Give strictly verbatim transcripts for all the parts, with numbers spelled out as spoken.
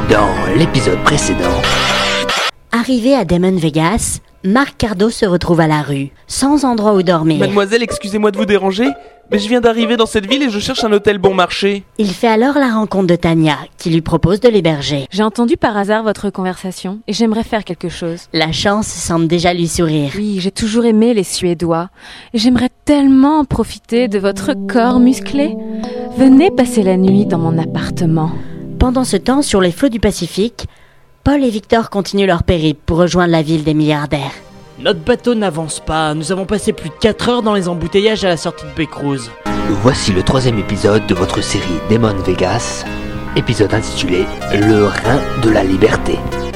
Dans l'épisode précédent... Arrivé à Demon Vegas, Marc Cardo se retrouve à la rue, sans endroit où dormir. Mademoiselle, excusez-moi de vous déranger, mais je viens d'arriver dans cette ville et je cherche un hôtel bon marché. Il fait alors la rencontre de Tania, qui lui propose de l'héberger. J'ai entendu par hasard votre conversation et j'aimerais faire quelque chose. La chance semble déjà lui sourire. Oui, j'ai toujours aimé les Suédois et j'aimerais tellement profiter de votre corps musclé. Venez passer la nuit dans mon appartement. Pendant ce temps, sur les flots du Pacifique, Paul et Victor continuent leur périple pour rejoindre la ville des milliardaires. Notre bateau n'avance pas, nous avons passé plus de quatre heures dans les embouteillages à la sortie de Bay Cruise. Voici le troisième épisode de votre série Demon Vegas, épisode intitulé Le Rein de la Liberté.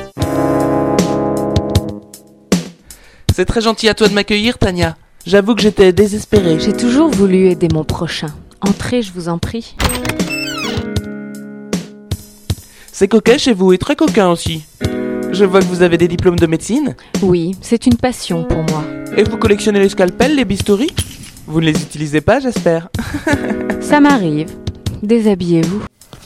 C'est très gentil à toi de m'accueillir, Tania. J'avoue que j'étais désespéré. J'ai toujours voulu aider mon prochain. Entrez, je vous en prie. C'est coquet chez vous et très coquin aussi. Je vois que vous avez des diplômes de médecine. Oui, c'est une passion pour moi. Et vous collectionnez les scalpels, les bistouris ? Vous ne les utilisez pas, j'espère. Ça m'arrive. Déshabillez-vous.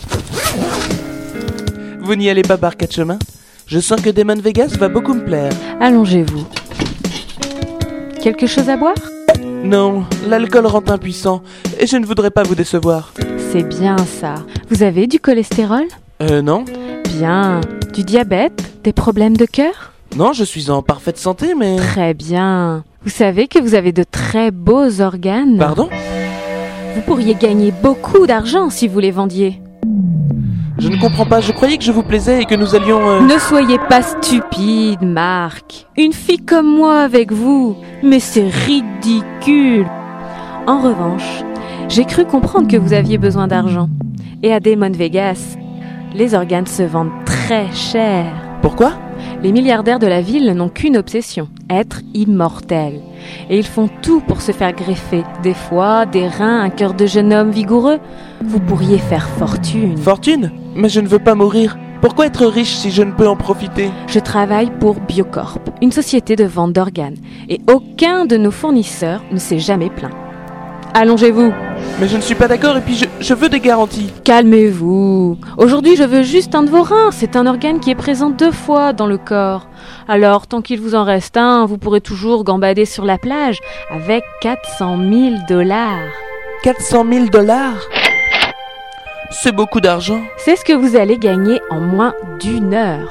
Vous n'y allez pas par quatre chemins ? Je sens que Demon Vegas va beaucoup me plaire. Allongez-vous. Quelque chose à boire ? Non, l'alcool rend impuissant et je ne voudrais pas vous décevoir. C'est bien ça. Vous avez du cholestérol ? Euh, non. Bien. Du diabète ? Des problèmes de cœur ? Non, je suis en parfaite santé, mais... Très bien. Vous savez que vous avez de très beaux organes ? Pardon ? Vous pourriez gagner beaucoup d'argent si vous les vendiez. Je ne comprends pas, je croyais que je vous plaisais et que nous allions... Euh... Ne soyez pas stupide, Marc. Une fille comme moi avec vous, mais c'est ridicule. En revanche, j'ai cru comprendre que vous aviez besoin d'argent. Et à Demon Vegas, les organes se vendent très cher. Pourquoi ? Les milliardaires de la ville n'ont qu'une obsession, être immortels. Et ils font tout pour se faire greffer. Des foies, des reins, un cœur de jeune homme vigoureux. Vous pourriez faire fortune. Fortune ? Mais je ne veux pas mourir. Pourquoi être riche si je ne peux en profiter ? Je travaille pour Biocorp, une société de vente d'organes. Et aucun de nos fournisseurs ne s'est jamais plaint. Allongez-vous. Mais je ne suis pas d'accord et puis je, je veux des garanties. Calmez-vous. Aujourd'hui, je veux juste un de vos reins. C'est un organe qui est présent deux fois dans le corps. Alors, tant qu'il vous en reste un, vous pourrez toujours gambader sur la plage avec quatre cent mille dollars. quatre cent mille dollars ? C'est beaucoup d'argent. C'est ce que vous allez gagner en moins d'une heure.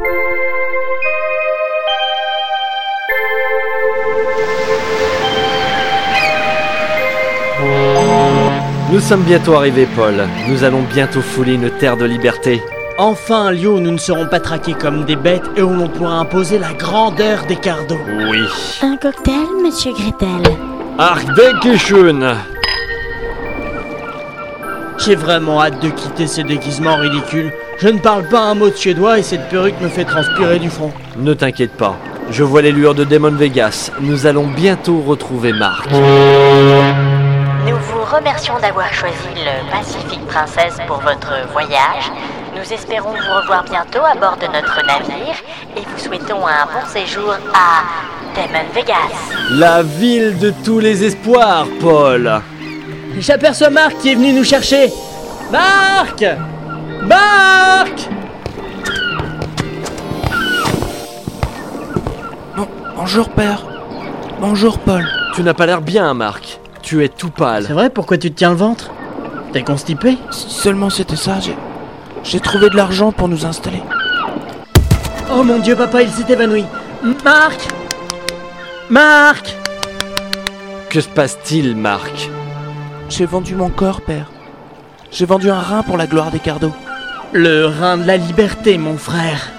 Nous sommes bientôt arrivés, Paul. Nous allons bientôt fouler une terre de liberté. Enfin un lieu où nous ne serons pas traqués comme des bêtes et où l'on pourra imposer la grandeur des cardos. Oui. Un cocktail, monsieur Gretel ? Ach, Dankeschön. J'ai vraiment hâte de quitter ces déguisements ridicules. Je ne parle pas un mot de suédois et cette perruque me fait transpirer du front. Ne t'inquiète pas. Je vois les lueurs de Demon Vegas. Nous allons bientôt retrouver Marc. Nous vous remercions d'avoir choisi le Pacific Princess pour votre voyage. Nous espérons vous revoir bientôt à bord de notre navire et vous souhaitons un bon séjour à Demon Vegas. La ville de tous les espoirs, Paul. J'aperçois Marc qui est venu nous chercher. Marc ! Marc ! Bon, bonjour père. Bonjour Paul. Tu n'as pas l'air bien, Marc. Tu es tout pâle. C'est vrai, pourquoi tu te tiens le ventre ? T'es constipé ? Si seulement c'était ça, j'ai... J'ai trouvé de l'argent pour nous installer. Oh mon Dieu, papa, il s'est évanoui. Marc ! Marc ! Que se passe-t-il, Marc ? J'ai vendu mon corps, père. J'ai vendu un rein pour la gloire des cardos. Le rein de la liberté, mon frère.